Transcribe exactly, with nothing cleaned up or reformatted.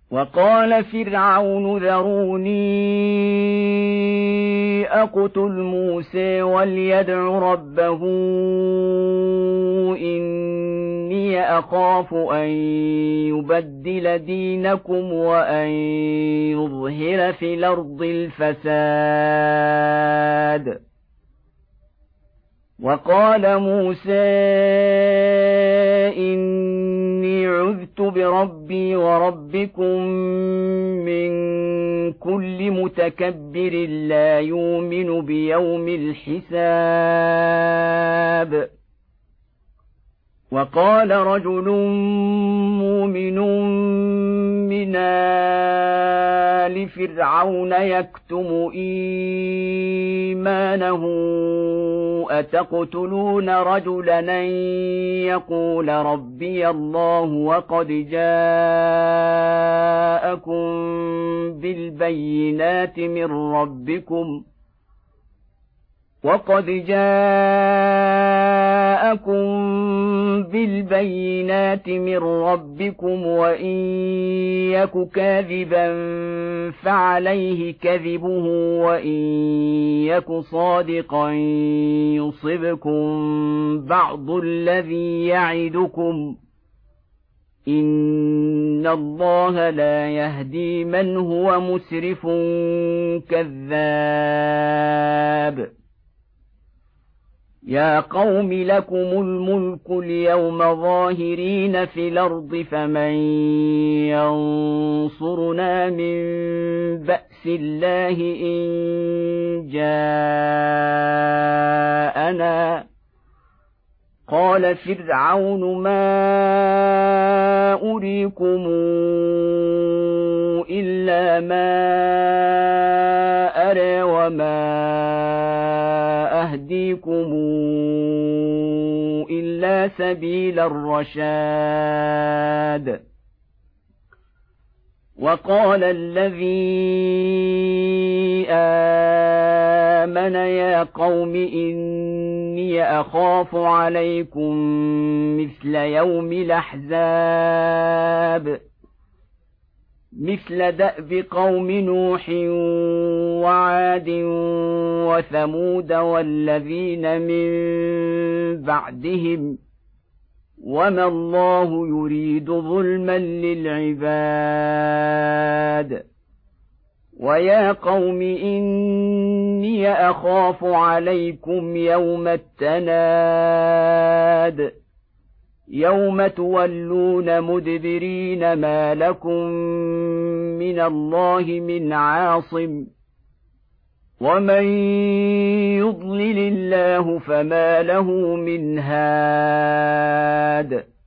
وقال فرعون ذروني أقتل موسى وليدع ربه إني أخاف أن يبدل دينكم وأن يظهر في الأرض الفساد. وقال موسى إني عذت بربي وربكم من كل متكبر لا يؤمن بيوم الحساب. وقال رجل مؤمن من آل فرعون يكتم إيمانه أتقتلون رجلا أن يقول ربي الله وقد جاءكم بالبينات من ربكم وقد جاءكم بالبينات من ربكم وإن يك كاذبا فعليه كذبه وإن يك صادقا يصبكم بعض الذي يعدكم إن الله لا يهدي من هو مسرف كذاب. يا قوم لكم الملك اليوم ظاهرين في الأرض فمن ينصرنا من بأس الله إن جاءنا. قال فرعون ما أريكم إلا ما أرى وما أهديكم إلا سبيل الرشاد. وقال الذي آمن يا قوم إني أخاف عليكم مثل يوم الأحزاب مثل دأب قوم نوح وعاد وثمود والذين من بعدهم وما الله يريد ظلما للعباد. ويا قوم إني أخاف عليكم يوم التناد يوم تولون مدبرين ما لكم من الله من عاصم ومن يضلل الله فما له من هاد.